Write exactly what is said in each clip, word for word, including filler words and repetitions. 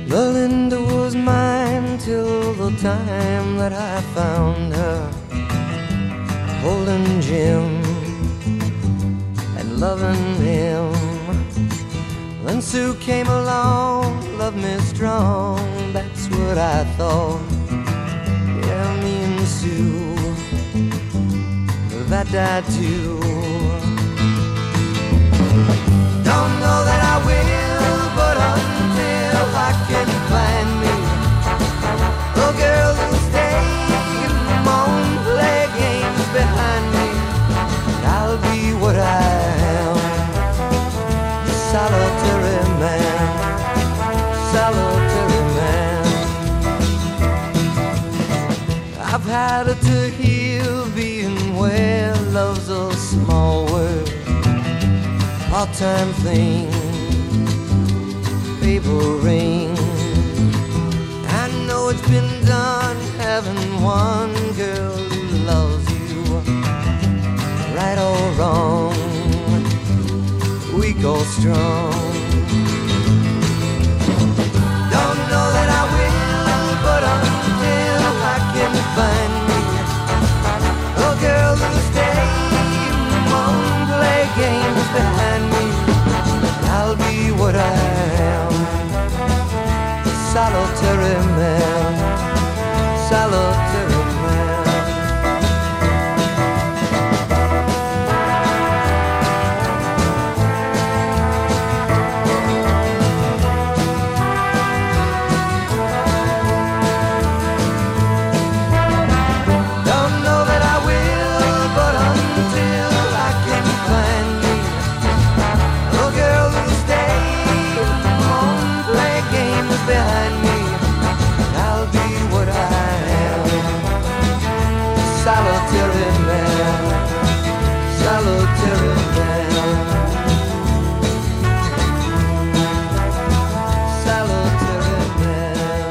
Belinda was mine till the time that I found her holding Jim and loving him. Then Sue came along, loved me strong, that's what I thought. Yeah, me and Sue, that died too. Don't know that I will, but until I can find me a girl who'll stay and play games behind me, I'll be what I am, a solitary man, solitary man. I've had it to heal being where love's a small word, part-time thing, paper ring. I know it's been done having one girl who loves you, right or wrong, weak or strong. Don't know that I will, but until I can find me a girl who'll stay and play games behind me, I'll be what I am, solitary man, solitary man. Don't know that I will, but until I can find me a girl who'll stay home, play games behind me, I'll be what I am, solitary man, solitary man, solitary man.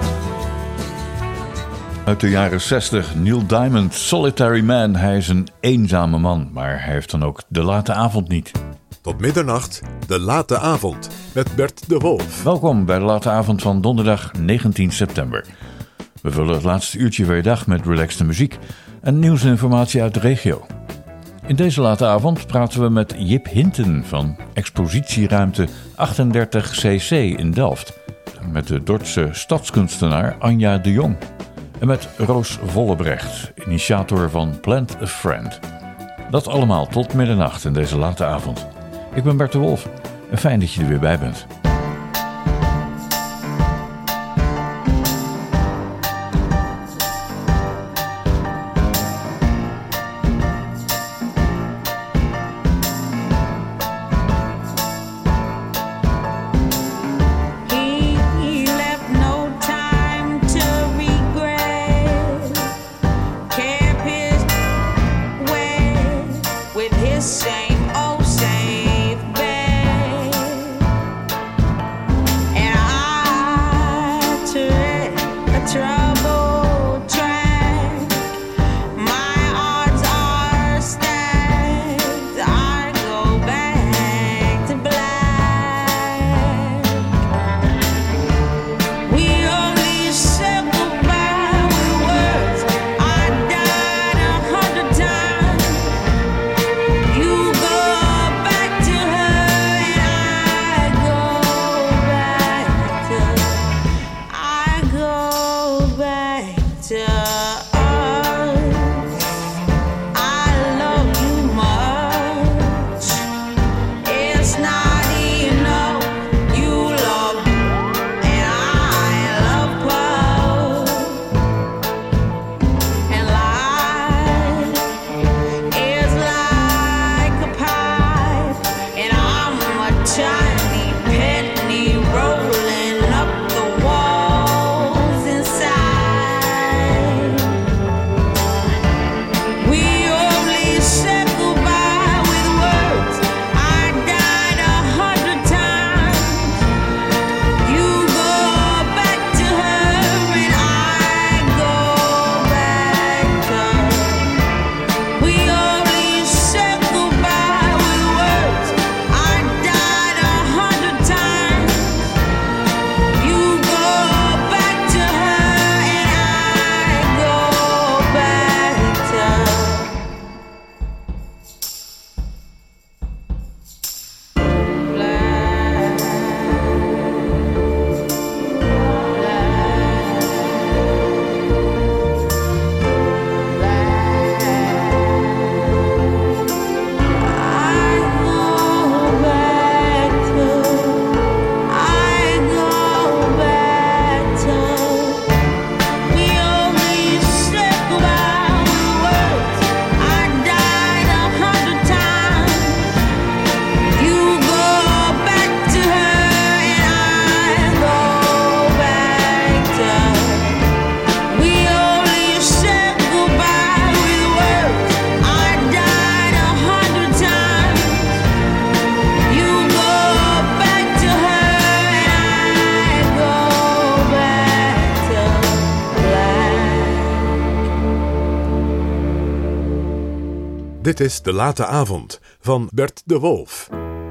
Uit de jaren zestig, Neil Diamond, Solitary Man. Hij is een eenzame man, maar hij heeft dan ook de late avond niet. Tot middernacht, de late avond, met Bert de Wolf. Welkom bij de late avond van donderdag negentien september. We vullen het laatste uurtje van je dag met relaxte muziek en nieuws en informatie uit de regio. In deze late avond praten we met Jip Hinten van expositieruimte achtendertig C C in Delft. Met de Dordtse stadskunstenaar Anja de Jong. En met Roos Vollebrecht, initiator van Plant a Friend. Dat allemaal tot middernacht in deze late avond. Ik ben Bert de Wolf en fijn dat je er weer bij bent. Same old safe bed. Dit is De Late Avond van Bert de Wolf.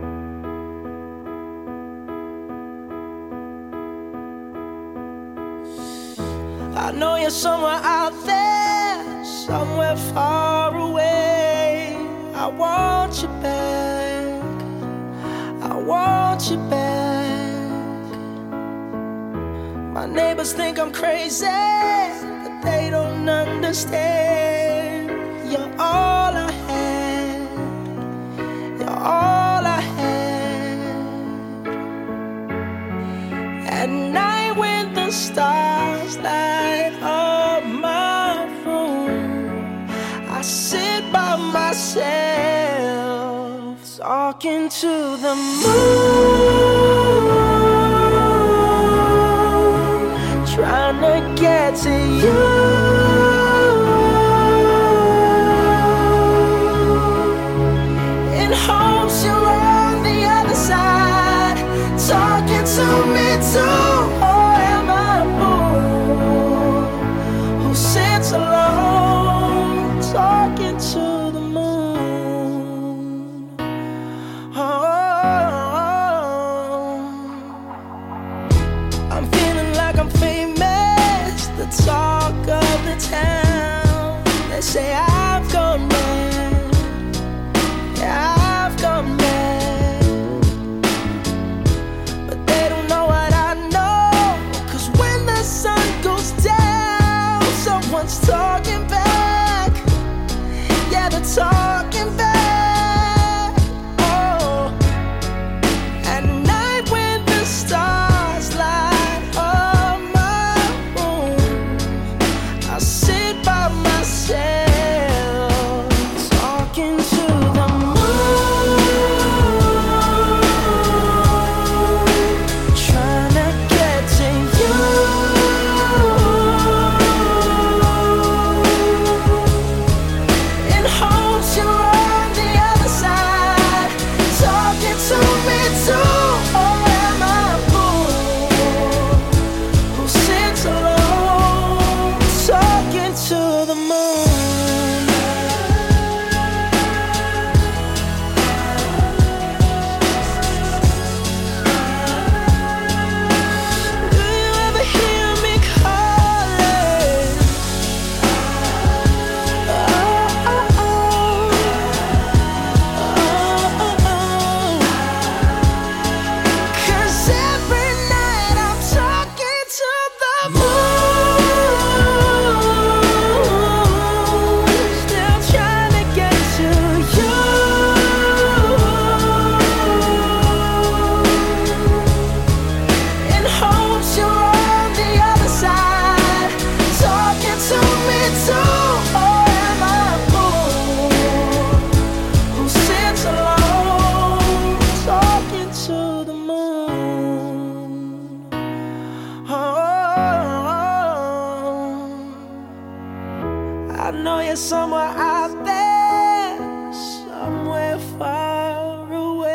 I know you're somewhere out there, somewhere far away. I want you back, I want you back. My neighbors think I'm crazy, but they don't understand. You're all I had, you're all I had. At night when the stars light up my room, I sit by myself talking to the moon, trying to get to you. In hopes you're on the other side, talking to me too. Or am I a fool who sits alone, talking to the moon? Oh, I'm feeling like I'm famous, the talk of the town. They say I've gone mad, yeah, I've gone mad. But they don't know what I know, 'cause when the sun goes down, someone's talking back. Yeah, they're talking back. Oh, at night when the stars light up my room, I sit by myself talking to the moon, trying to get to you. In hopes you're on the other side, talking to me too. Or am I a fool who sits alone, talking to the moon? Do you ever hear me calling? Oh, oh, oh. Oh, oh, oh. 'Cause every night I'm talking to the moon, still trying to get to you. In hopes you're on the other side, talking to me too. Or am I a fool who sits alone, talking to the moon? Oh, I know you're somewhere out there, somewhere far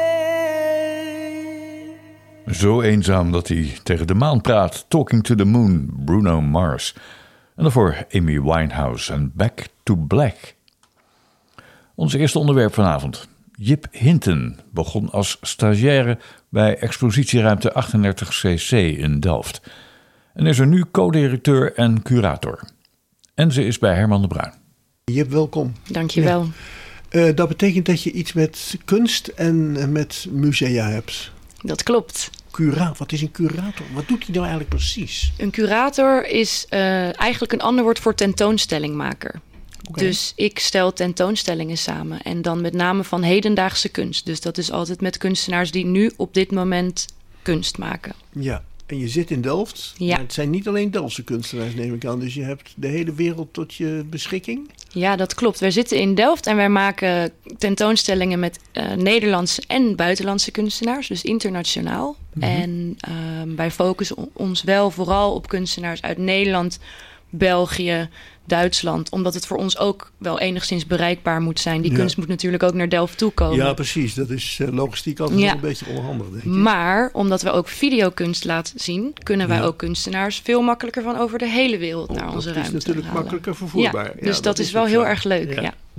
away. Zo eenzaam dat hij tegen de maan praat. Talking to the Moon, Bruno Mars. En daarvoor Amy Winehouse en Back to Black. Ons eerste onderwerp vanavond. Jip Hinton begon als stagiaire bij expositieruimte achtendertig C C in Delft. En is er nu co-directeur en curator. En ze is bij Herman de Bruin. Jip, welkom. Dankjewel. Ja. Uh, dat betekent dat je iets met kunst en met musea hebt. Dat klopt. Cura, wat is een curator? Wat doet hij nou eigenlijk precies? Een curator is uh, eigenlijk een ander woord voor tentoonstellingmaker. Okay. Dus ik stel tentoonstellingen samen. En dan met name van hedendaagse kunst. Dus dat is altijd met kunstenaars die nu op dit moment kunst maken. Ja, en je zit in Delft. Ja. Maar het zijn niet alleen Delftse kunstenaars, neem ik aan. Dus je hebt de hele wereld tot je beschikking. Ja, dat klopt. Wij zitten in Delft en wij maken tentoonstellingen met uh, Nederlandse en buitenlandse kunstenaars. Dus internationaal. Mm-hmm. En uh, wij focussen ons wel vooral op kunstenaars uit Nederland, België, Duitsland. Omdat het voor ons ook wel enigszins bereikbaar moet zijn. Die ja. kunst moet natuurlijk ook naar Delft toe komen. Ja, precies. Dat is uh, logistiek altijd ja. een beetje onhandig, denk ik. Maar omdat we ook videokunst laten zien, kunnen wij ja. ook kunstenaars veel makkelijker van over de hele wereld oh, naar onze ruimte halen. Dat is natuurlijk makkelijker vervoerbaar. Ja, ja, dus dat, dat is, is wel heel zo. erg leuk. Ja. Ja.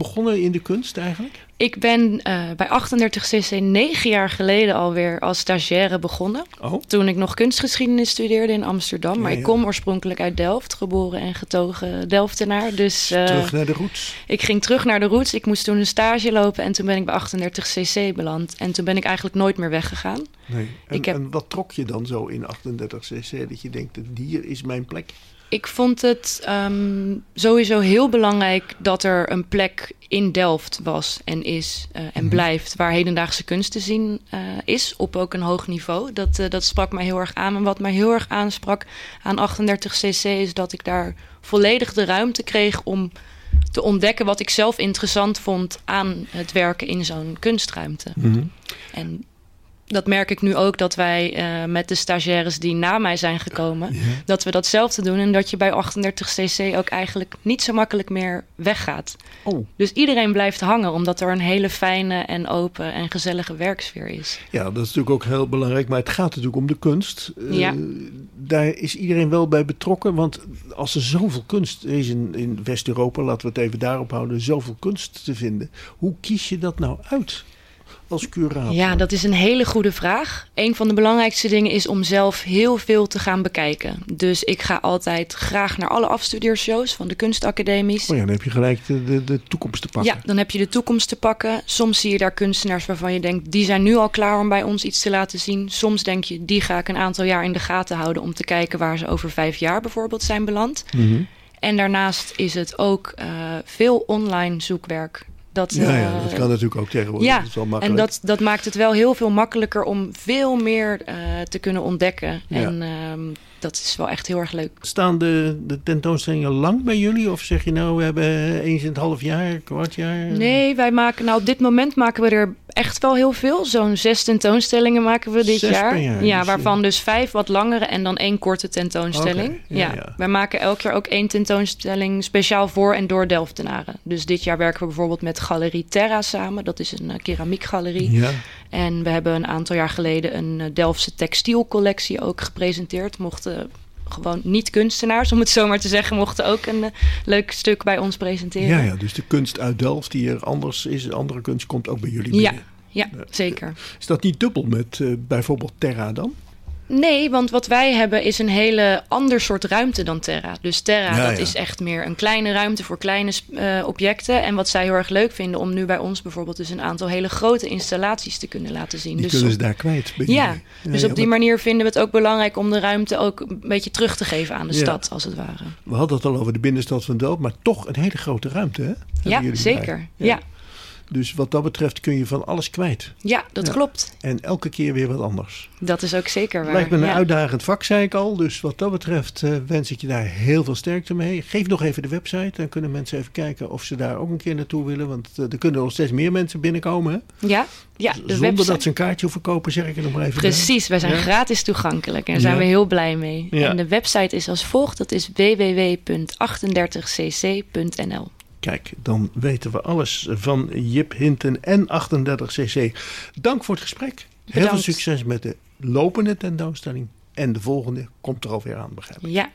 begonnen in de kunst eigenlijk? Ik ben uh, bij achtendertig cc negen jaar geleden alweer als stagiaire begonnen. Oh. Toen ik nog kunstgeschiedenis studeerde in Amsterdam. Maar Ja, ja. ik kom oorspronkelijk uit Delft, geboren en getogen Delftenaar. Dus uh, Terug naar de roots. ik ging terug naar de roots. Ik moest toen een stage lopen en toen ben ik bij achtendertig cc beland. En toen ben ik eigenlijk nooit meer weggegaan. Nee. En, Ik heb- en wat trok je dan zo in achtendertig cc? Dat je denkt, hier is mijn plek. Ik vond het um, sowieso heel belangrijk dat er een plek in Delft was en is uh, en Mhm. blijft waar hedendaagse kunst te zien uh, is op ook een hoog niveau. Dat, uh, dat sprak mij heel erg aan. En wat mij heel erg aansprak aan achtendertig cc is dat ik daar volledig de ruimte kreeg om te ontdekken wat ik zelf interessant vond aan het werken in zo'n kunstruimte. Mm-hmm. En dat merk ik nu ook dat wij uh, met de stagiaires die na mij zijn gekomen, Ja. dat we datzelfde doen en dat je bij achtendertig cc ook eigenlijk niet zo makkelijk meer weggaat. Oh, Dus iedereen blijft hangen omdat er een hele fijne en open en gezellige werksfeer is. ja, dat is natuurlijk ook heel belangrijk. Maar het gaat natuurlijk om de kunst. Uh, Ja. Daar is iedereen wel bij betrokken. Want als er zoveel kunst is in, in West-Europa, laten we het even daarop houden, zoveel kunst te vinden. Hoe kies je dat nou uit als curator? Ja, dat is een hele goede vraag. Een van de belangrijkste dingen is om zelf heel veel te gaan bekijken. Dus ik ga altijd graag naar alle afstudeershows van de kunstacademies. Oh ja, dan heb je gelijk de, de, de toekomst te pakken. Ja, dan heb je de toekomst te pakken. Soms zie je daar kunstenaars waarvan je denkt, die zijn nu al klaar om bij ons iets te laten zien. Soms denk je, die ga ik een aantal jaar in de gaten houden om te kijken waar ze over vijf jaar bijvoorbeeld zijn beland. Mhm. En daarnaast is het ook uh, veel online zoekwerk. Dat, Ja, ja, uh, dat kan natuurlijk ook tegenwoordig. ja, dat is wel en makkelijk. dat, dat maakt het wel heel veel makkelijker om veel meer uh, te kunnen ontdekken. Ja. En um, dat is wel echt heel erg leuk. Staan de, de tentoonstellingen lang bij jullie? Of zeg je nou, we hebben eens in het half jaar, kwart jaar? Nee, wij maken, nou op dit moment maken we er echt wel heel veel. Zo'n zes tentoonstellingen maken we dit Zes jaar. per jaar, Ja, dus, waarvan dus vijf wat langere en dan één korte tentoonstelling. Oké, ja, ja, ja. Wij maken elk jaar ook één tentoonstelling speciaal voor en door Delftenaren. Dus dit jaar werken we bijvoorbeeld met Galerie Terra samen. Dat is een uh, keramiekgalerie. Ja. En we hebben een aantal jaar geleden een uh, Delftse textielcollectie ook gepresenteerd. Mochten gewoon niet-kunstenaars, om het zo maar te zeggen, mochten ook een uh, leuk stuk bij ons presenteren. Ja, ja, dus de kunst uit Delft die er anders is, andere kunst komt ook bij jullie Ja, binnen. ja, zeker. Is dat niet dubbel met uh, bijvoorbeeld Terra dan? Nee, want wat wij hebben is een hele ander soort ruimte dan Terra. Dus Terra, Ja, dat ja. is echt meer een kleine ruimte voor kleine uh, objecten. En wat zij heel erg leuk vinden om nu bij ons bijvoorbeeld dus een aantal hele grote installaties te kunnen laten zien. Die dus kunnen op, ze daar kwijt. bij ja, jullie. dus ja, op die maar manier vinden we het ook belangrijk om de ruimte ook een beetje terug te geven aan de Ja. stad, als het ware. We hadden het al over de binnenstad van Delft, maar toch een hele grote ruimte, hè? Hebben Ja, jullie zeker. erbij. Ja. Dus wat dat betreft kun je van alles kwijt. Ja, dat Ja. klopt. En elke keer weer wat anders. Dat is ook zeker waar. Lijkt me een ja. uitdagend vak, zei ik al. Dus wat dat betreft uh, wens ik je daar heel veel sterkte mee. Geef nog even de website. Dan kunnen mensen even kijken of ze daar ook een keer naartoe willen. Want uh, er kunnen nog steeds meer mensen binnenkomen. Hè? Ja, ja, de Zonder website. dat ze een kaartje hoeven kopen, zeg ik er nog maar even bij. Precies, wij zijn Ja. gratis toegankelijk en daar zijn Ja. we heel blij mee. Ja. En de website is als volgt, dat is w w w punt achtendertig c c punt n l. Kijk, dan weten we alles van Jip Hinten en achtendertig cc. Dank voor het gesprek. Heel veel Bedankt. succes met de lopende tentoonstelling. En de volgende komt er alweer aan, begrijp ik. Ja.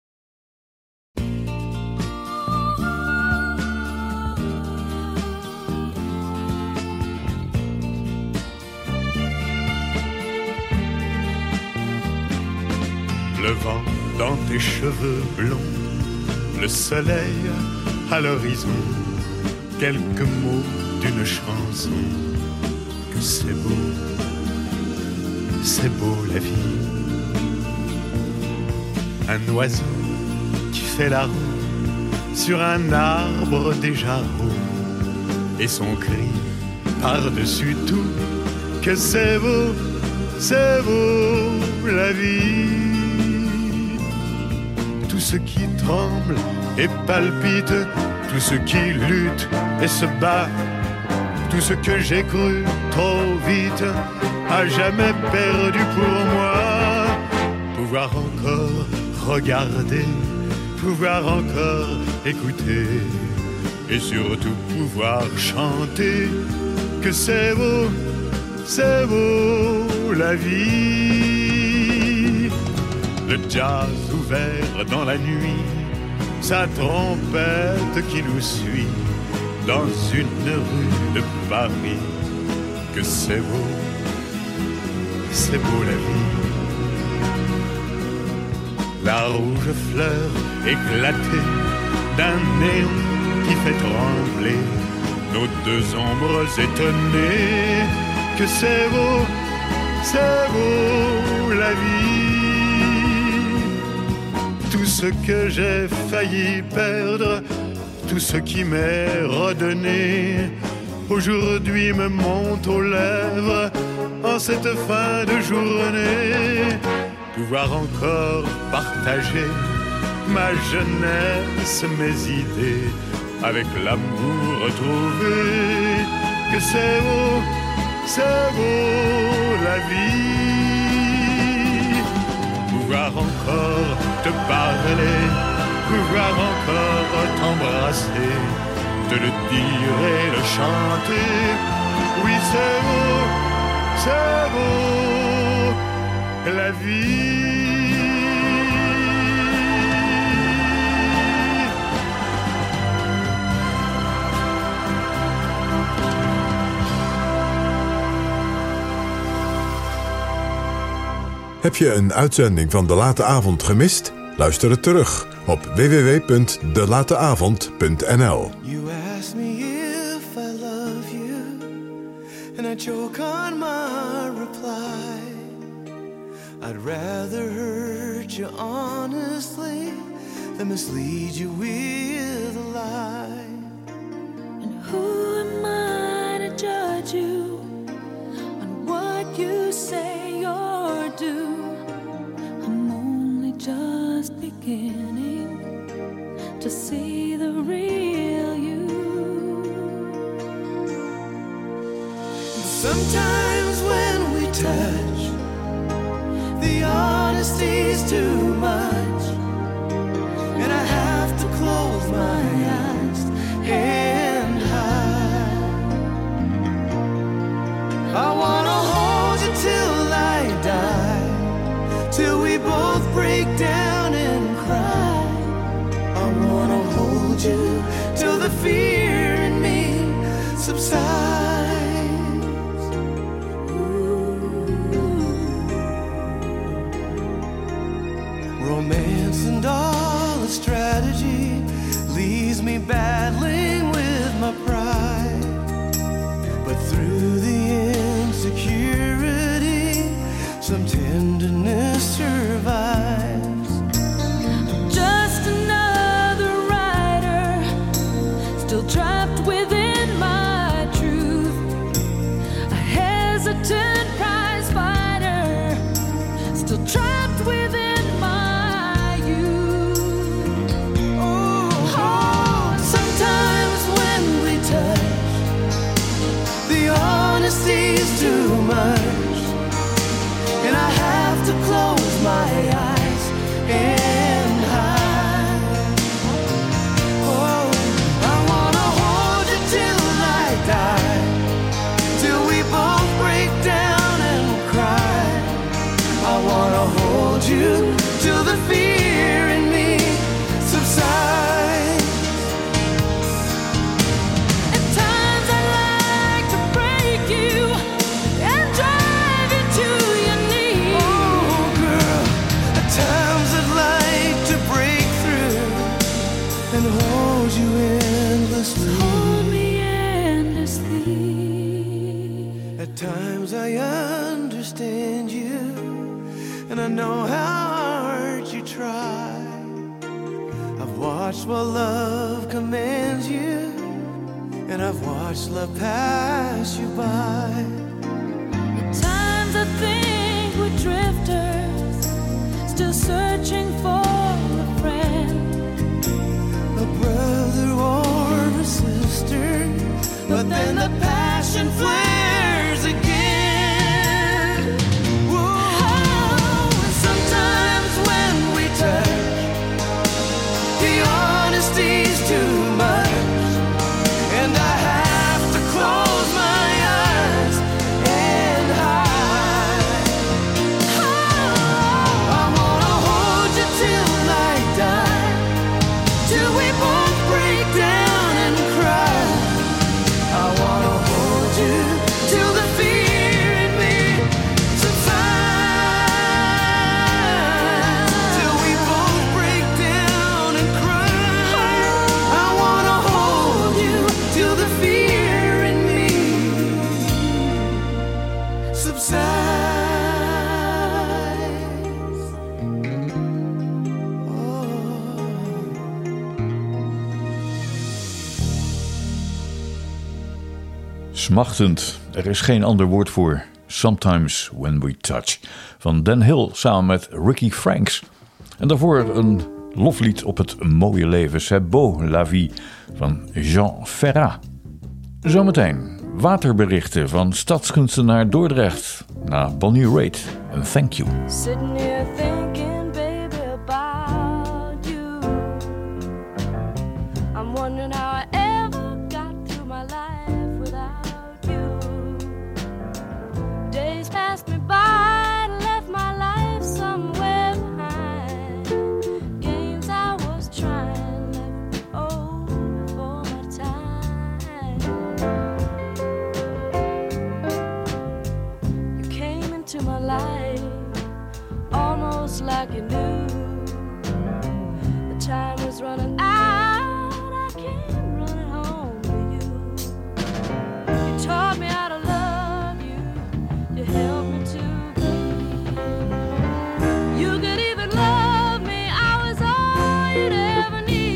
Le vent dans tes cheveux blonds, le soleil à l'horizon, quelques mots d'une chanson. Que c'est beau, c'est beau la vie. Un oiseau qui fait la roue sur un arbre déjà roux, et son cri par-dessus tout. Que c'est beau, c'est beau la vie. Tout ce qui tremble et palpite, tout ce qui lutte et se bat, tout ce que j'ai cru trop vite, à jamais perdu pour moi. Pouvoir encore regarder, pouvoir encore écouter, et surtout pouvoir chanter. Que c'est beau, c'est beau la vie. Le jazz ouvert dans la nuit, sa trompette qui nous suit, dans une rue de Paris. Que c'est beau, c'est beau la vie. La rouge fleur éclatée d'un néon qui fait trembler nos deux ombres étonnées. Que c'est beau, c'est beau la vie. Tout ce que j'ai failli perdre, tout ce qui m'est redonné, aujourd'hui me monte aux lèvres en cette fin de journée. Pouvoir encore partager ma jeunesse, mes idées, avec l'amour retrouvé. Que c'est beau, c'est beau la vie. Pouvoir encore te parler, pouvoir encore t'embrasser, te le dire et le chanter. Oui, c'est beau, c'est beau la vie. Heb je een uitzending van De Late Avond gemist? Luister het terug op w w w punt de late avond punt n l. You ask me if I love you, and I choke on my reply. I'd rather hurt you honestly than mislead you with a lie. And who am I to judge you on what you say or do? I'm only just beginning to see the real you. Sometimes when we touch, the honesty's too much, and I have to close my eyes and hide. I wanna hold you till I die, till we both break down and cry. I wanna hold you till the fear in me subsides. Romance and all its strategy leaves me battling with my pride. But through the insecurity, some tenderness survives. Just another rider, still trapped within my truth. A hesitant prize fighter, still trapped within. Honesty's too much, and I have to close my eyes and hide. Oh, I wanna hold you till I die, till we both break down and cry. I wanna hold you till the fear in me subsides. Hold me endlessly. At times I understand you, and I know how hard you try. I've watched while love commands you, and I've watched love pass you by. At times I think we're drifters, still searching for a friend, a brother or a sister, but then the passion flares again. Whoa. Sometimes when we touch, the honesty's too much, and I have to close my eyes and hide. Oh, I wanna hold you till Smachtend, er is geen ander woord voor. Sometimes When We Touch van Dan Hill samen met Ricky Franks. En daarvoor een loflied op het mooie leven, C'est beau la vie van Jean Ferrat. Zometeen waterberichten van stadskunstenaar Dordrecht na Bonnie Raitt en Thank You. Sitting here thinking, baby, about you. I'm wondering how I ever got through my life without you. Days passed me by and left my life somewhere behind. Games I was trying left me over for my time. You came into my life almost like you knew the time was running out. I came running home to you. You taught me how to love you. You helped me to believe you could even love me. I was all you'd ever need.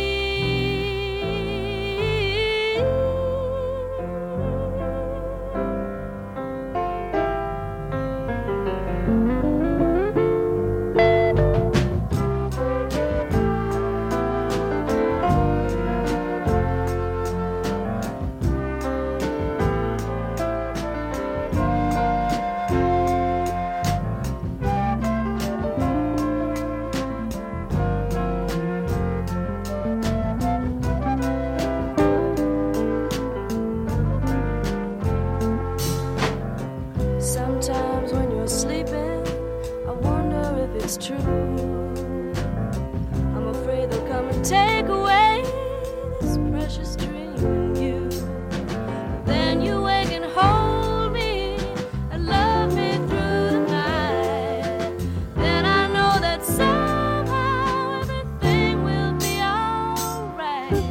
Sometimes when you're sleeping, I wonder if it's true. I'm afraid they'll come and take away this precious dream in you. Then you wake and hold me and love me through the night. Then I know that somehow everything will be alright.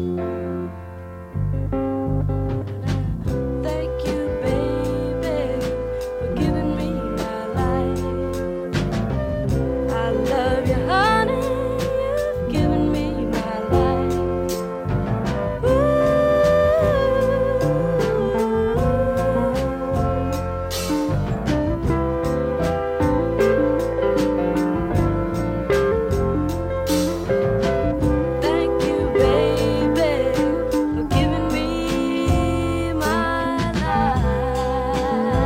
Thank you, baby, for giving me my life. I love you, honey, you've given me my life. Thank you, baby, for giving me my life.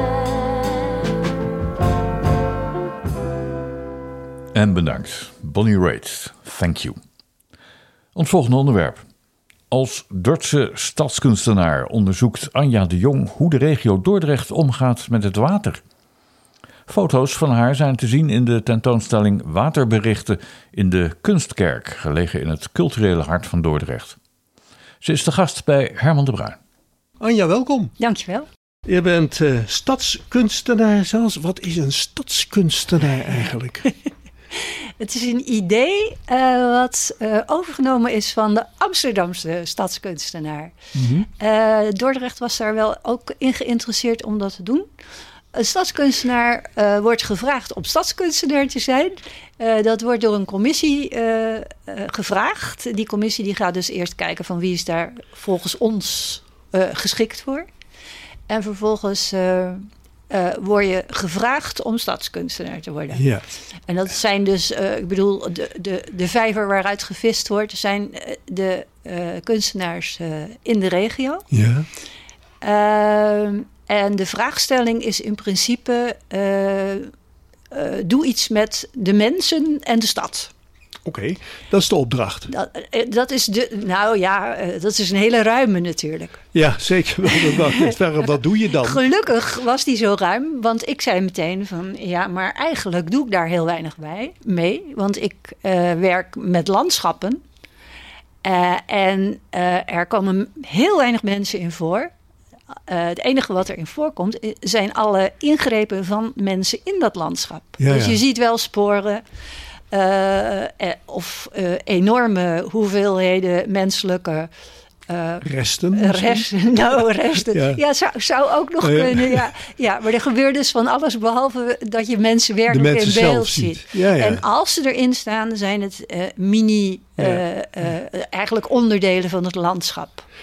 En bedankt, Bonnie Raitt, Thank You. Ons volgende onderwerp. Als Dordtse stadskunstenaar onderzoekt Anja de Jong hoe de regio Dordrecht omgaat met het water. Foto's van haar zijn te zien in de tentoonstelling Waterberichten in de Kunstkerk, gelegen in het culturele hart van Dordrecht. Ze is de gast bij Herman de Bruin. Anja, welkom. Dankjewel. Je bent eh, stadskunstenaar zelfs. Wat is een stadskunstenaar eigenlijk? Het is een idee uh, wat uh, overgenomen is van de Amsterdamse stadskunstenaar. Mm-hmm. Uh, Dordrecht was daar wel ook in geïnteresseerd om dat te doen. Een stadskunstenaar uh, wordt gevraagd om stadskunstenaar te zijn. Uh, dat wordt door een commissie uh, uh, gevraagd. Die commissie die gaat dus eerst kijken van wie is daar volgens ons uh, geschikt voor. En vervolgens uh, uh, word je gevraagd om stadskunstenaar te worden. Ja. En dat zijn dus, uh, ik bedoel, de, de, de vijver waaruit gevist wordt, zijn uh, de uh, kunstenaars uh, in de regio. Ja. Uh, en de vraagstelling is in principe, uh, uh, doe iets met de mensen en de stad. Oké, okay, dat is de opdracht. Dat, dat is de, nou ja, dat is een hele ruime natuurlijk. Ja, zeker wel. Wat doe je dan? Gelukkig was die zo ruim, want ik zei meteen van, ja, maar eigenlijk doe ik daar heel weinig bij mee. Want ik uh, werk met landschappen uh, en uh, er komen heel weinig mensen in voor. Uh, het enige wat erin voorkomt zijn alle ingrepen van mensen in dat landschap. Ja, dus ja. je ziet wel sporen. Uh, of uh, enorme hoeveelheden menselijke uh, resten. resten nou, resten. Ja, ja zou, zou ook nog ja. kunnen. Ja. Ja, maar er gebeurt dus van alles behalve dat je mensen werkelijk mensen in beeld ziet. ziet. Ja, ja. En als ze erin staan, zijn het uh, mini, uh, ja. uh, eigenlijk onderdelen van het landschap.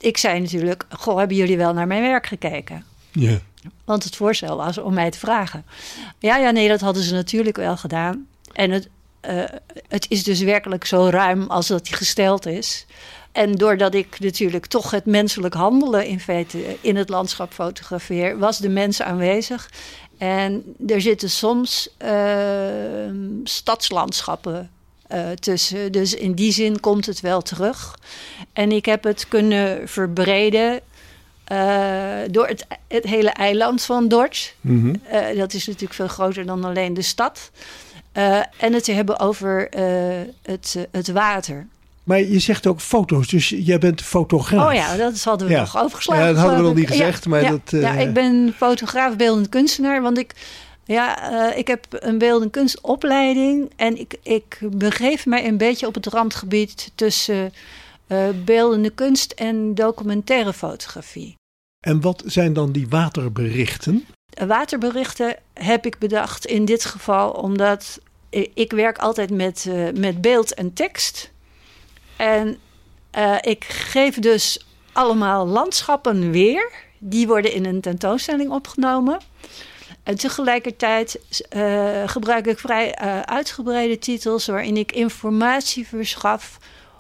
ik zei natuurlijk, goh, hebben jullie wel naar mijn werk gekeken? Ja. Want het voorstel was om mij te vragen. Ja, ja, nee, dat hadden ze natuurlijk wel gedaan. En het, uh, het is dus werkelijk zo ruim als dat die gesteld is. En doordat ik natuurlijk toch het menselijk handelen in feite in het landschap fotografeer, was de mens aanwezig. En er zitten soms uh, stadslandschappen uh, tussen. Dus in die zin komt het wel terug. En ik heb het kunnen verbreden uh, door het, het hele eiland van Dordts. Mm-hmm. Uh, dat is natuurlijk veel groter dan alleen de stad. Uh, en het te hebben over uh, het, uh, het water. Maar je zegt ook foto's, dus jij bent fotograaf. Oh ja, dat hadden we ja. nog overgeslagen. Ja, dat hadden we nog niet ik. gezegd. Ja, maar ja, dat, uh... ja, ik ben fotograaf, beeldend kunstenaar. Want ik, ja, uh, ik heb een beeldend kunstopleiding. En ik, ik begeef mij een beetje op het randgebied tussen uh, beeldende kunst en documentaire fotografie. En wat zijn dan die waterberichten? Waterberichten heb ik bedacht in dit geval omdat ik werk altijd met, uh, met beeld en tekst. En uh, ik geef dus allemaal landschappen weer. Die worden in een tentoonstelling opgenomen. En tegelijkertijd uh, gebruik ik vrij uh, uitgebreide titels waarin ik informatie verschaf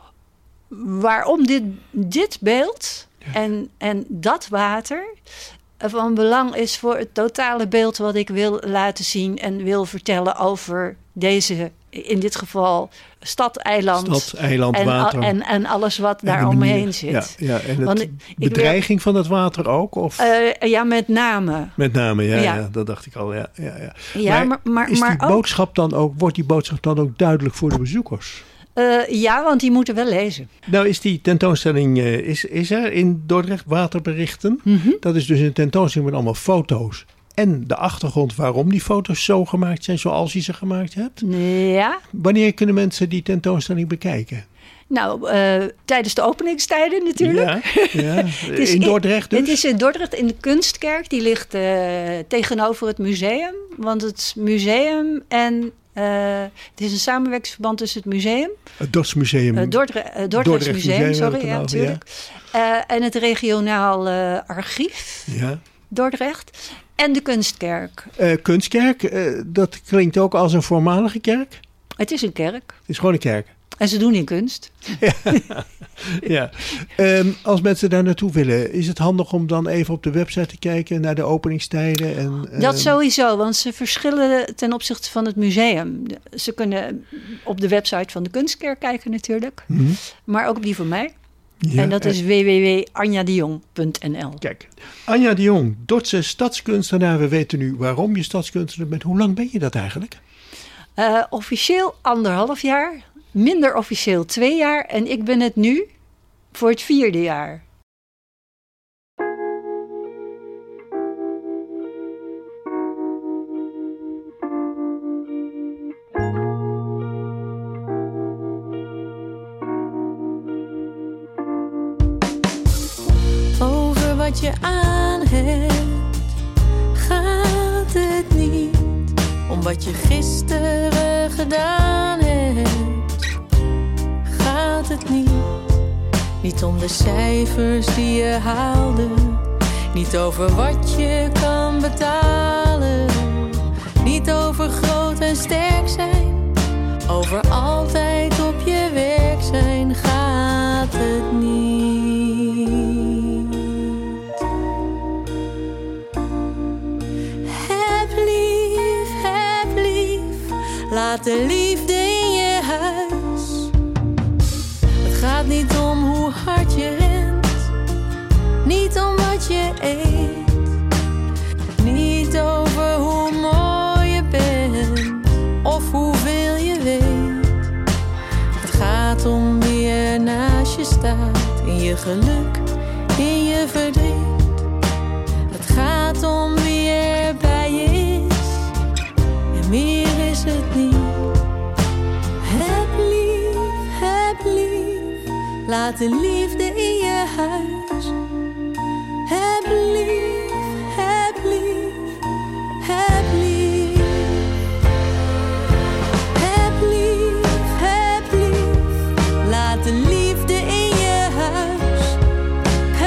waarom dit, dit beeld ja. en, en dat water van belang is voor het totale beeld wat ik wil laten zien en wil vertellen over deze, in dit geval, stad, eiland. Stad, eiland, en, water. En, en alles wat daar omheen zit. Ja, ja. En de Want bedreiging wil, van het water ook? Of? Uh, ja, met name. Met name, ja, ja. ja. dat dacht ik al. Ja, ja, ja. ja maar, maar, is maar die ook, boodschap dan ook, wordt die boodschap dan ook duidelijk voor de bezoekers? Uh, ja, want die moeten wel lezen. Nou is die tentoonstelling, uh, is, is er in Dordrecht waterberichten. Mm-hmm. Dat is dus een tentoonstelling met allemaal foto's. En de achtergrond waarom die foto's zo gemaakt zijn zoals je ze gemaakt hebt. Ja. Wanneer kunnen mensen die tentoonstelling bekijken? Nou, uh, tijdens de openingstijden natuurlijk. Ja, ja. In Dordrecht dus? Het is in Dordrecht in de Kunstkerk. Die ligt uh, tegenover het museum. Want het museum en... Uh, het is een samenwerkingsverband tussen het museum. Het Dords Museum. Uh, Dordre, uh, Dordrechts Dordrecht Museum, Museum, sorry, ja, natuurlijk. Ja. Uh, en het regionaal uh, archief ja. Dordrecht. En de Kunstkerk. Uh, Kunstkerk, uh, dat klinkt ook als een voormalige kerk? Het is een kerk. Het is gewoon een kerk. En ze doen in kunst. Ja. ja. Um, als mensen daar naartoe willen, is het handig om dan even op de website te kijken naar de openingstijden? En, um... Dat sowieso, want ze verschillen ten opzichte van het museum. Ze kunnen op de website van de Kunstkerk kijken natuurlijk, mm-hmm. maar ook op die van mij. Ja, en dat is w w w punt anja de jong punt n l. Kijk, Anja de Jong, Dordtse stadskunstenaar. We weten nu waarom je stadskunstenaar bent. Hoe lang ben je dat eigenlijk? Uh, officieel anderhalf jaar. Minder officieel twee jaar. En ik ben het nu voor het vierde jaar. Over wat je aan hebt, gaat het niet. Om wat je gisteren gedaan hebt, gaat het niet. Niet om de cijfers die je haalde, niet over wat je kan betalen. Niet over groot en sterk zijn, over altijd op je werk zijn, gaat het niet. Heb lief, heb lief, laat de liefde in je huis. Het gaat niet om hoe hard je rent, niet om wat je eet, niet over hoe mooi je bent of hoeveel je weet. Het gaat om wie er naast je staat, in je geluk, in je verdriet. Het gaat om wie er bij je is, en meer is het niet. Heb lief, heb lief, laat de liefde in je huis. Heb lief, heb lief, heb lief. Heb lief, heb lief, laat de liefde in je huis.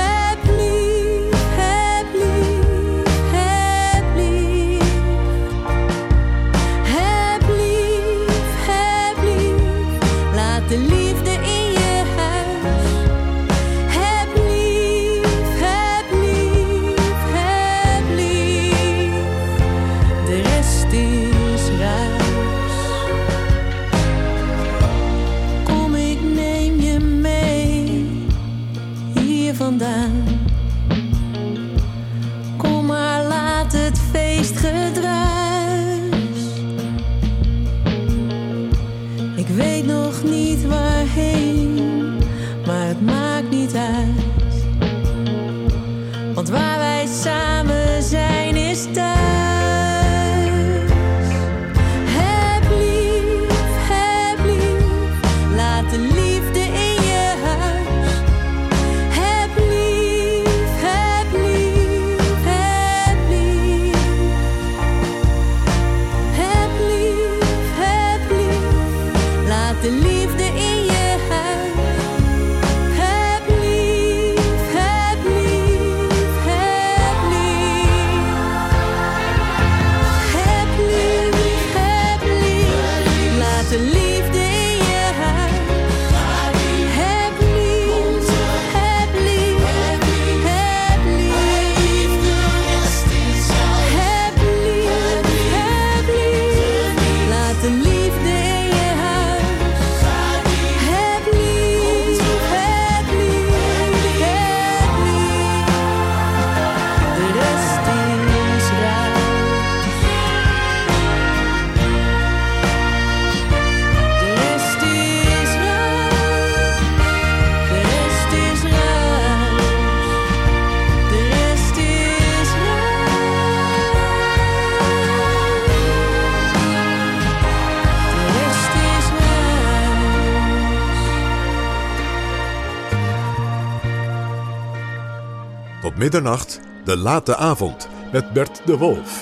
Tot middernacht, de late avond met Bert de Wolf.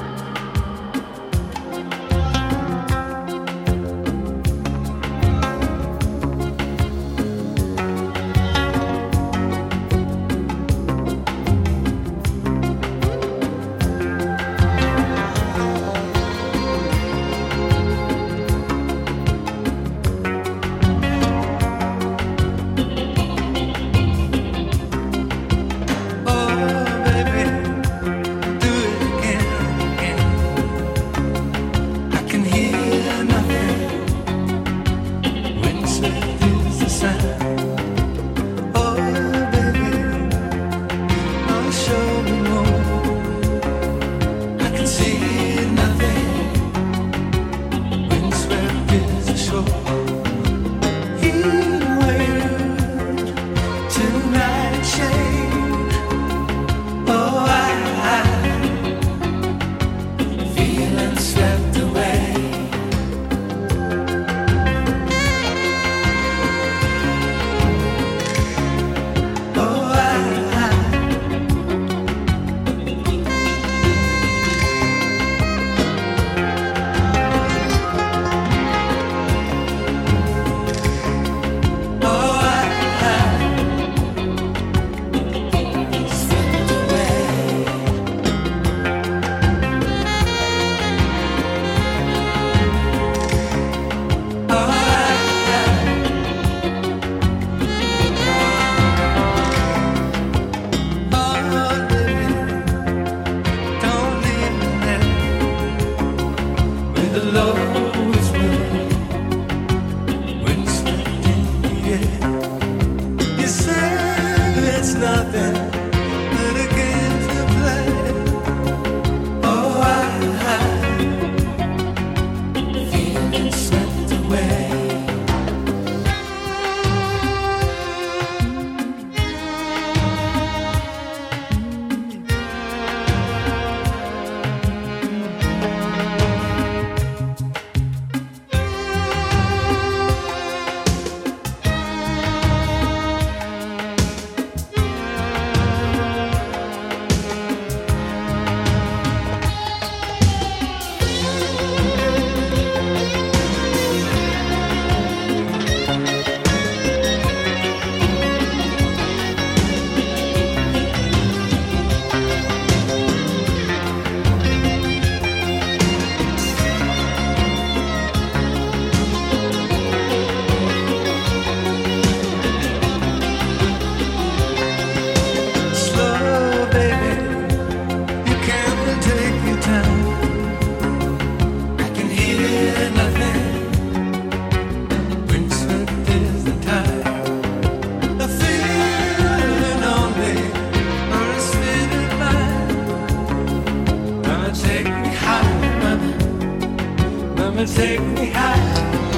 Take me high.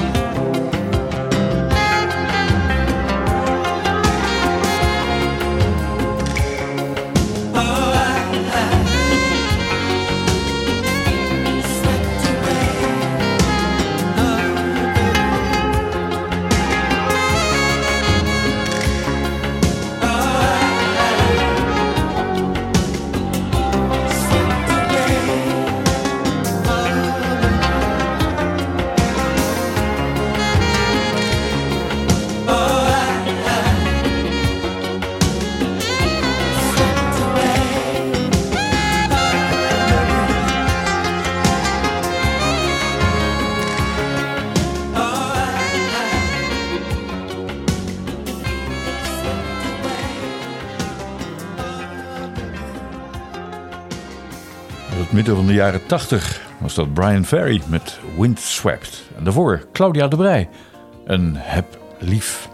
Midden van de jaren tachtig was dat Brian Ferry met Windswept. En daarvoor Claudia de Breij en Heb Lief.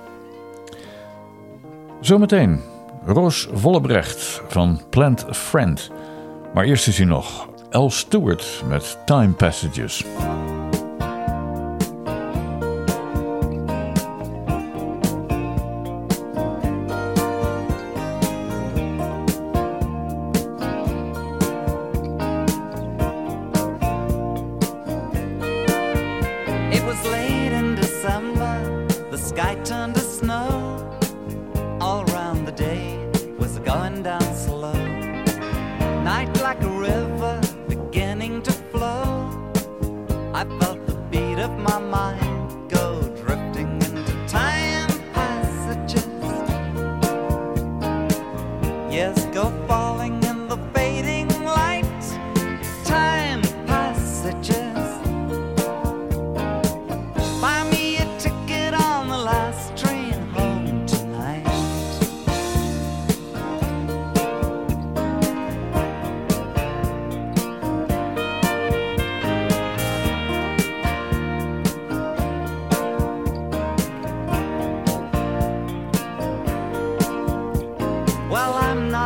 Zometeen Roos Vollebrecht van Plant a Friend. Maar eerst is hij nog Al Stewart met Time Passages. Sky turned to snow. All round the day was going down slow.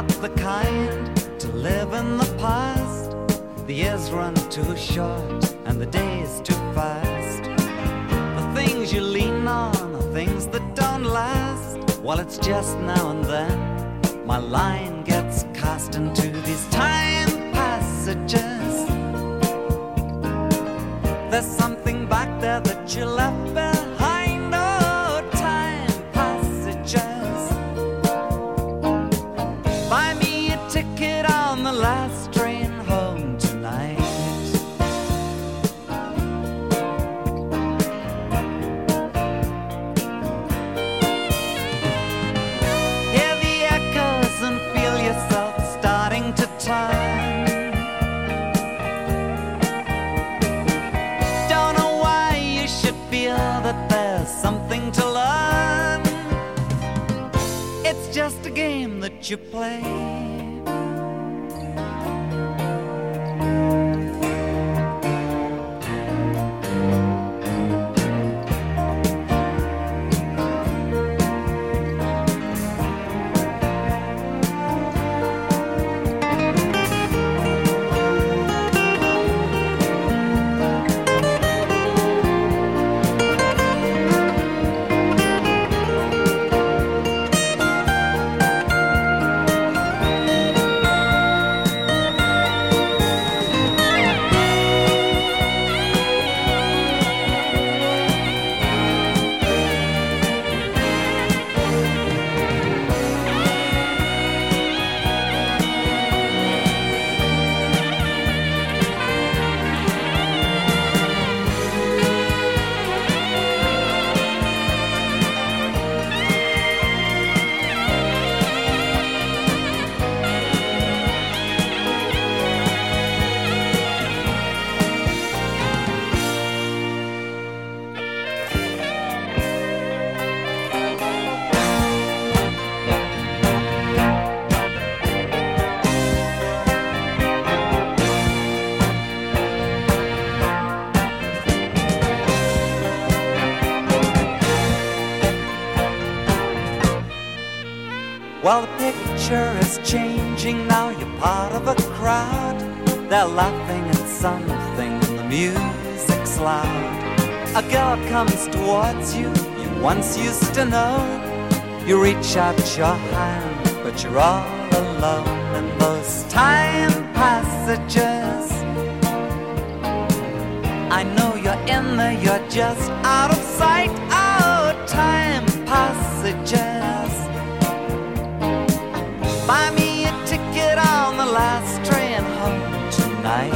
not the kind to live in the past. The years run too short and the days too fast. The things you lean on are things that don't last. Well, it's just now and then my line gets cast into these time passages. There's something back there that you left behind. Oh, time passages. Buy me a ticket on the last train home tonight. Hear the echoes and feel yourself starting to turn. Don't know why you should feel that there's something to learn. It's just a game that you play. Well, the picture is changing now. You're part of a crowd. They're laughing at something and the music's loud. A girl comes towards you, you once used to know. You reach out your hand, but you're all alone in those time passages. I know you're in there, you're just out of sight. Oh, time passages. Buy me a ticket on the last train home tonight.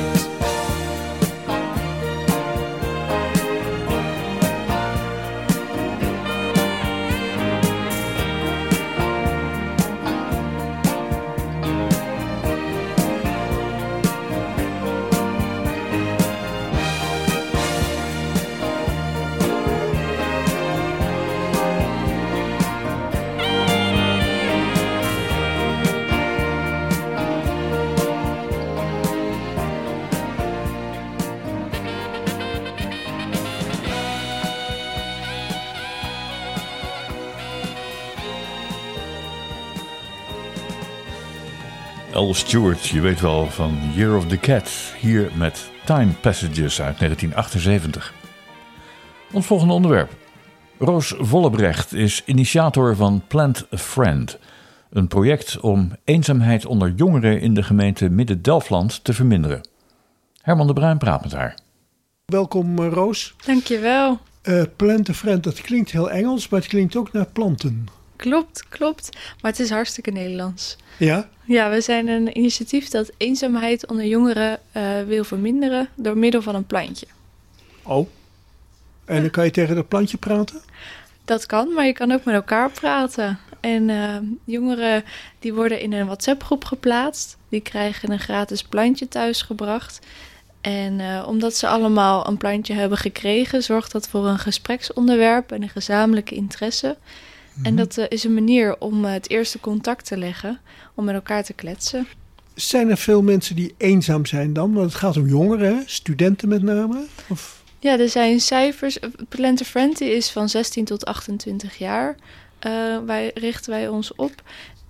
Al Stewart, je weet wel van Year of the Cat, hier met Time Passages uit negentien achtenzeventig. Ons volgende onderwerp. Roos Vollebrecht is initiator van Plant a Friend, een project om eenzaamheid onder jongeren in de gemeente Midden-Delfland te verminderen. Herman de Bruin praat met haar. Welkom uh, Roos. Dankjewel. Uh, Plant a Friend, dat klinkt heel Engels, maar het klinkt ook naar planten. Klopt, klopt. Maar het is hartstikke Nederlands. Ja? Ja, we zijn een initiatief dat eenzaamheid onder jongeren uh, wil verminderen door middel van een plantje. Oh. En dan kan je tegen dat plantje praten? Dat kan, maar je kan ook met elkaar praten. En uh, jongeren die worden in een WhatsApp-groep geplaatst. Die krijgen een gratis plantje thuisgebracht. En uh, omdat ze allemaal een plantje hebben gekregen, zorgt dat voor een gespreksonderwerp en een gezamenlijke interesse. Mm-hmm. En dat uh, is een manier om uh, het eerste contact te leggen, om met elkaar te kletsen. Zijn er veel mensen die eenzaam zijn dan? Want het gaat om jongeren, hè? Studenten met name? Of... Ja, er zijn cijfers. Plant a Friend is van zestien tot achtentwintig jaar. Uh, wij richten wij ons op.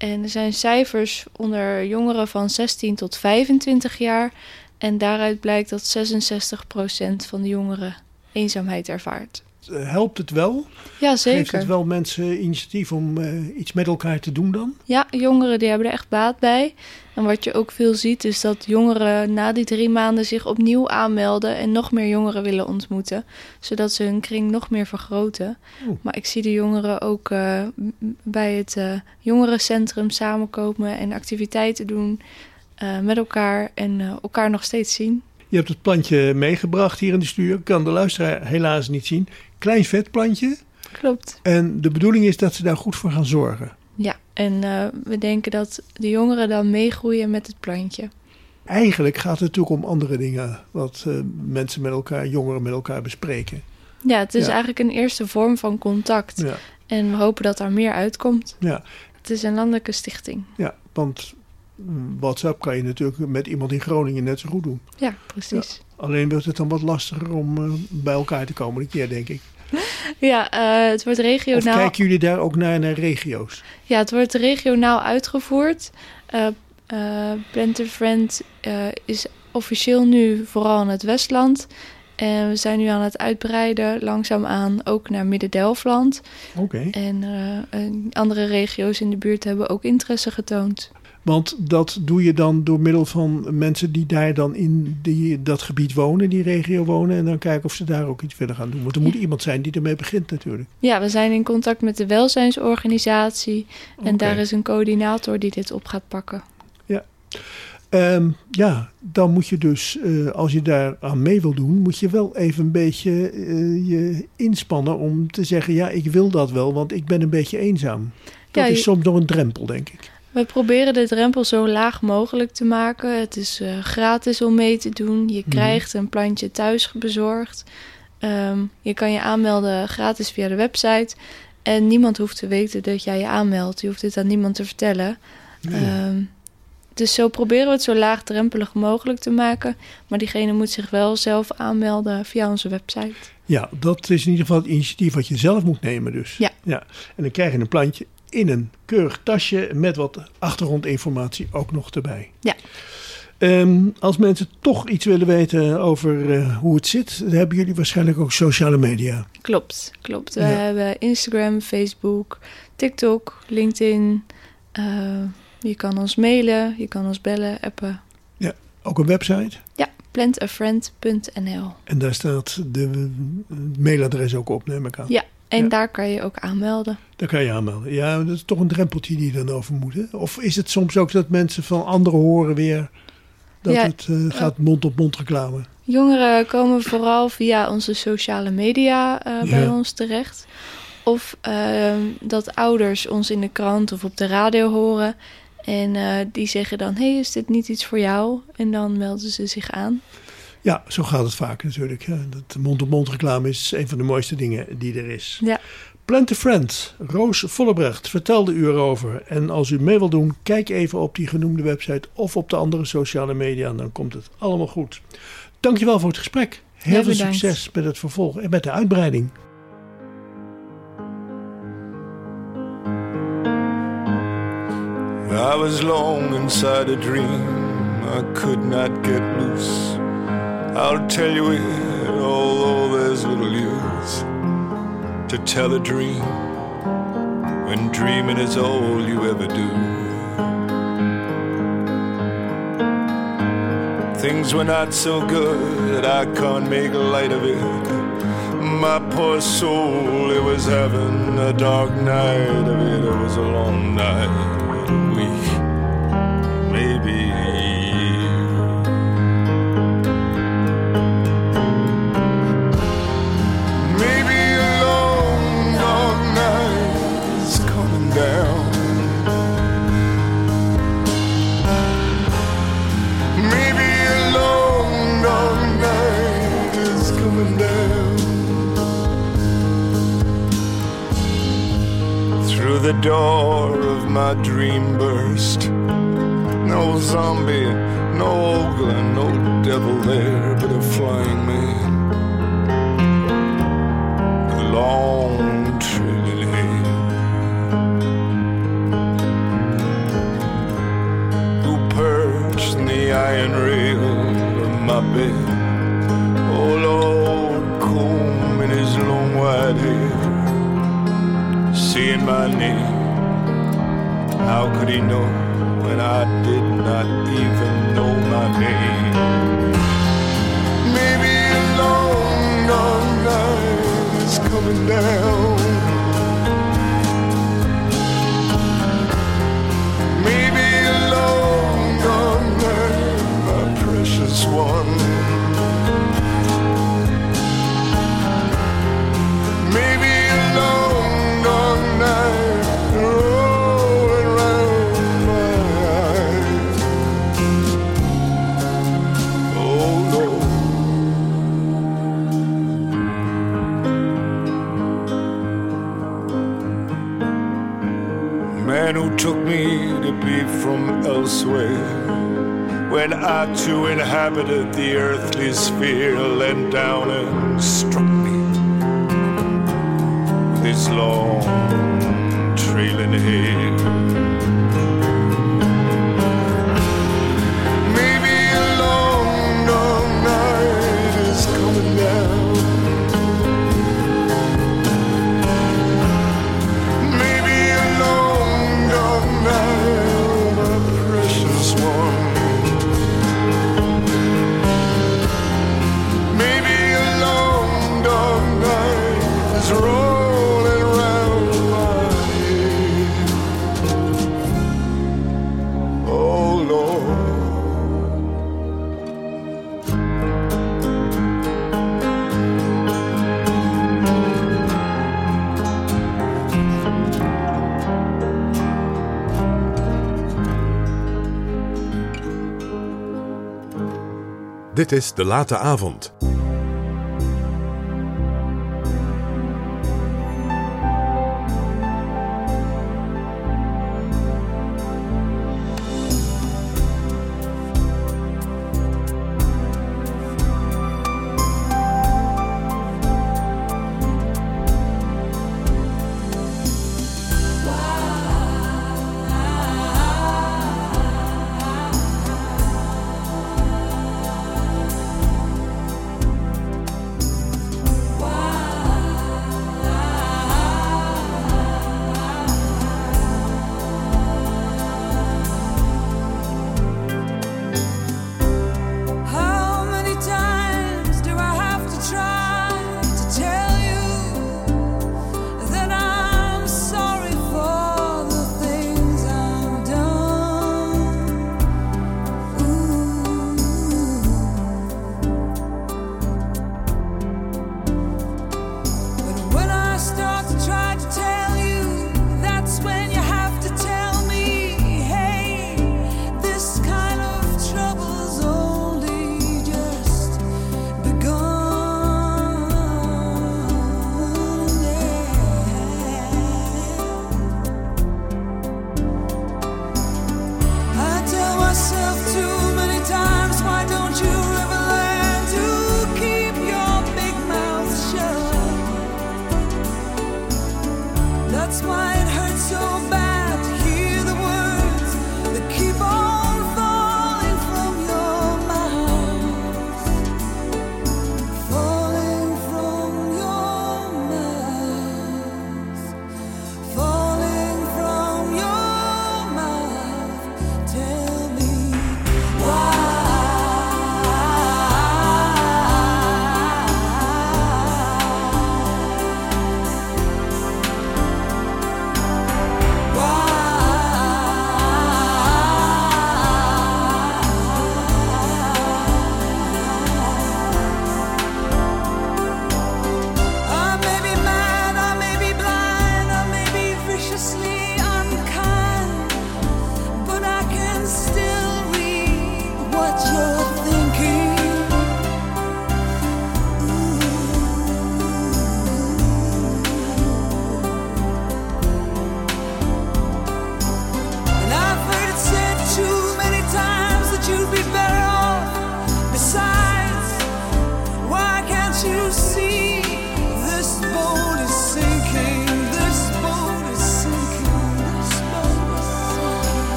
En er zijn cijfers onder jongeren van zestien tot vijfentwintig jaar. En daaruit blijkt dat zesenzestig procent van de jongeren eenzaamheid ervaart. Helpt het wel? Ja, zeker. Geeft het wel mensen initiatief om uh, iets met elkaar te doen dan? Ja, jongeren die hebben er echt baat bij. En wat je ook veel ziet is dat jongeren na die drie maanden zich opnieuw aanmelden en nog meer jongeren willen ontmoeten. Zodat ze hun kring nog meer vergroten. Oeh. Maar ik zie de jongeren ook uh, bij het uh, jongerencentrum samenkomen en activiteiten doen uh, met elkaar en uh, elkaar nog steeds zien. Je hebt het plantje meegebracht hier in de studio. Kan de luisteraar helaas niet zien. Klein vet plantje. Klopt. En de bedoeling is dat ze daar goed voor gaan zorgen. Ja, en uh, we denken dat de jongeren dan meegroeien met het plantje. Eigenlijk gaat het natuurlijk om andere dingen. Wat uh, mensen met elkaar, jongeren met elkaar bespreken. Ja, het is ja. eigenlijk een eerste vorm van contact. Ja. En we hopen dat daar meer uitkomt. Ja. Het is een landelijke stichting. Ja, want WhatsApp kan je natuurlijk met iemand in Groningen net zo goed doen. Ja, precies. Ja. Alleen wordt het dan wat lastiger om uh, bij elkaar te komen een keer, denk ik. Ja, uh, het wordt regionaal... Of kijken jullie daar ook naar, naar regio's? Ja, het wordt regionaal uitgevoerd. Uh, uh, Plant a Friend uh, is officieel nu vooral in het Westland. En we zijn nu aan het uitbreiden, langzaamaan ook naar Midden-Delfland. Oké. Okay. En uh, andere regio's in de buurt hebben ook interesse getoond. Want dat doe je dan door middel van mensen die daar dan in die, dat gebied wonen, die regio wonen. En dan kijken of ze daar ook iets willen gaan doen. Want er moet ja. iemand zijn die ermee begint natuurlijk. Ja, we zijn in contact met de welzijnsorganisatie. En okay. daar is een coördinator die dit op gaat pakken. Ja, um, ja dan moet je dus, uh, als je daar aan mee wil doen, moet je wel even een beetje uh, je inspannen om te zeggen, ja, ik wil dat wel, want ik ben een beetje eenzaam. Dat ja, je... is soms nog een drempel, denk ik. We proberen de drempel zo laag mogelijk te maken. Het is uh, gratis om mee te doen. Je krijgt een plantje thuis bezorgd. Um, je kan je aanmelden gratis via de website. En niemand hoeft te weten dat jij je aanmeldt. Je hoeft dit aan niemand te vertellen. Nee. Um, dus zo proberen we het zo laagdrempelig mogelijk te maken. Maar diegene moet zich wel zelf aanmelden via onze website. Ja, dat is in ieder geval het initiatief wat je zelf moet nemen dus. Ja. ja. En dan krijg je een plantje in een keurig tasje met wat achtergrondinformatie ook nog erbij. Ja. Um, als mensen toch iets willen weten over uh, hoe het zit, dan hebben jullie waarschijnlijk ook sociale media. Klopt, klopt. We ja. hebben Instagram, Facebook, TikTok, LinkedIn. Uh, je kan ons mailen, je kan ons bellen, appen. Ja, ook een website? Ja, plant a friend punt n l. En daar staat de mailadres ook op, neem ik aan. Ja. En ja. daar kan je ook aanmelden. Daar kan je aanmelden. Ja, dat is toch een drempeltje die je dan over moet. Hè? Of is het soms ook dat mensen van anderen horen weer dat ja, het uh, gaat mond-op-mond reclame? Jongeren komen vooral via onze sociale media uh, bij ja. ons terecht. Of uh, dat ouders ons in de krant of op de radio horen. En uh, die zeggen dan, hé, hey, is dit niet iets voor jou? En dan melden ze zich aan. Ja, zo gaat het vaak natuurlijk. Ja. Dat mond-op-mond reclame is een van de mooiste dingen die er is. Ja. Plant a Friend, Roos Vollebrecht vertelde u erover. En als u mee wil doen, kijk even op die genoemde website of op de andere sociale media. En dan komt het allemaal goed. Dankjewel voor het gesprek. Heel ja, veel bedankt. Succes met het vervolg en met de uitbreiding. I was long inside a dream. I could not get loose. I'll tell you it, although there's little use to tell a dream when dreaming is all you ever do. Things were not so good, I can't make light of it. My poor soul, it was having a dark night of it. It was a long night, a week, maybe the door of my dream burst. No zombie, no ogre, no devil there, but a flying man with long trailing hair. How could he know when I did not even know my name? Maybe a long, long night is coming down. Maybe a long, long night, my precious one. Maybe a long, long night rolling round my eyes. Oh Lord. Man who took me to be from elsewhere, when I too inhabited the earthly sphere, leant down and struck me with his long trailing hair. Maybe a long, long night is coming down. Maybe a long, long night, my precious one. Maybe a long, long night is rolling round my head. Oh Lord. Dit is De Late Avond.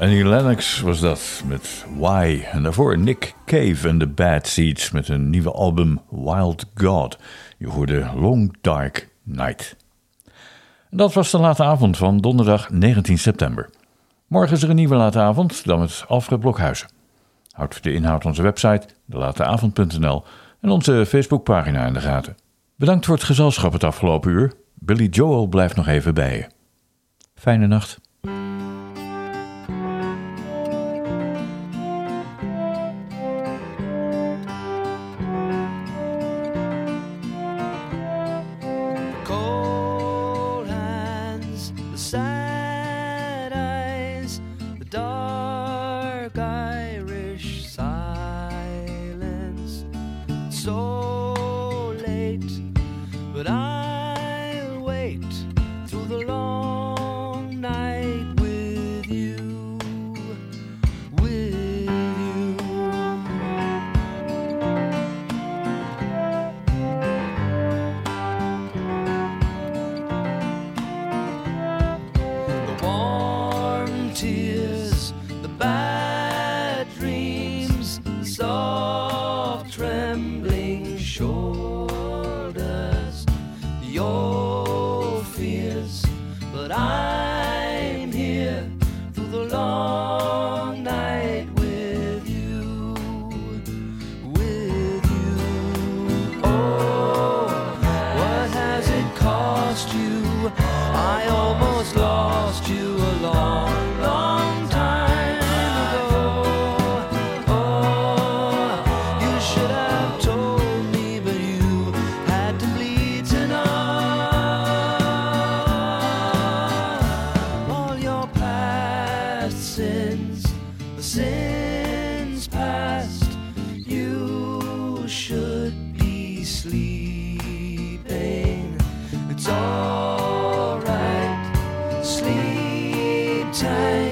Annie Lennox was dat met Why. En daarvoor Nick Cave en The Bad Seeds met een nieuwe album Wild God. Je hoorde Long Dark Night. En dat was de late avond van donderdag negentien september. Morgen is er een nieuwe late avond, dan met Alfred Blokhuizen. Houd de inhoud onze website, de late avond punt n l en onze Facebookpagina in de gaten. Bedankt voor het gezelschap het afgelopen uur. Billy Joel blijft nog even bij je. Fijne nacht. Cold hands, the sad eyes, the dark Irish silence. So late, but I'll wait through the long night with you, with you. The warm tears, the bad dreams, the soft trembling shoulders, your fears, but I'm here through the long night with you, with you. Oh, what has it cost you? I almost lost you a long, long time ago. Oh, you should have told me, but you had to bleed to know. All your past sins, the sins past, you should be sleeping. It's all right, sleep tight.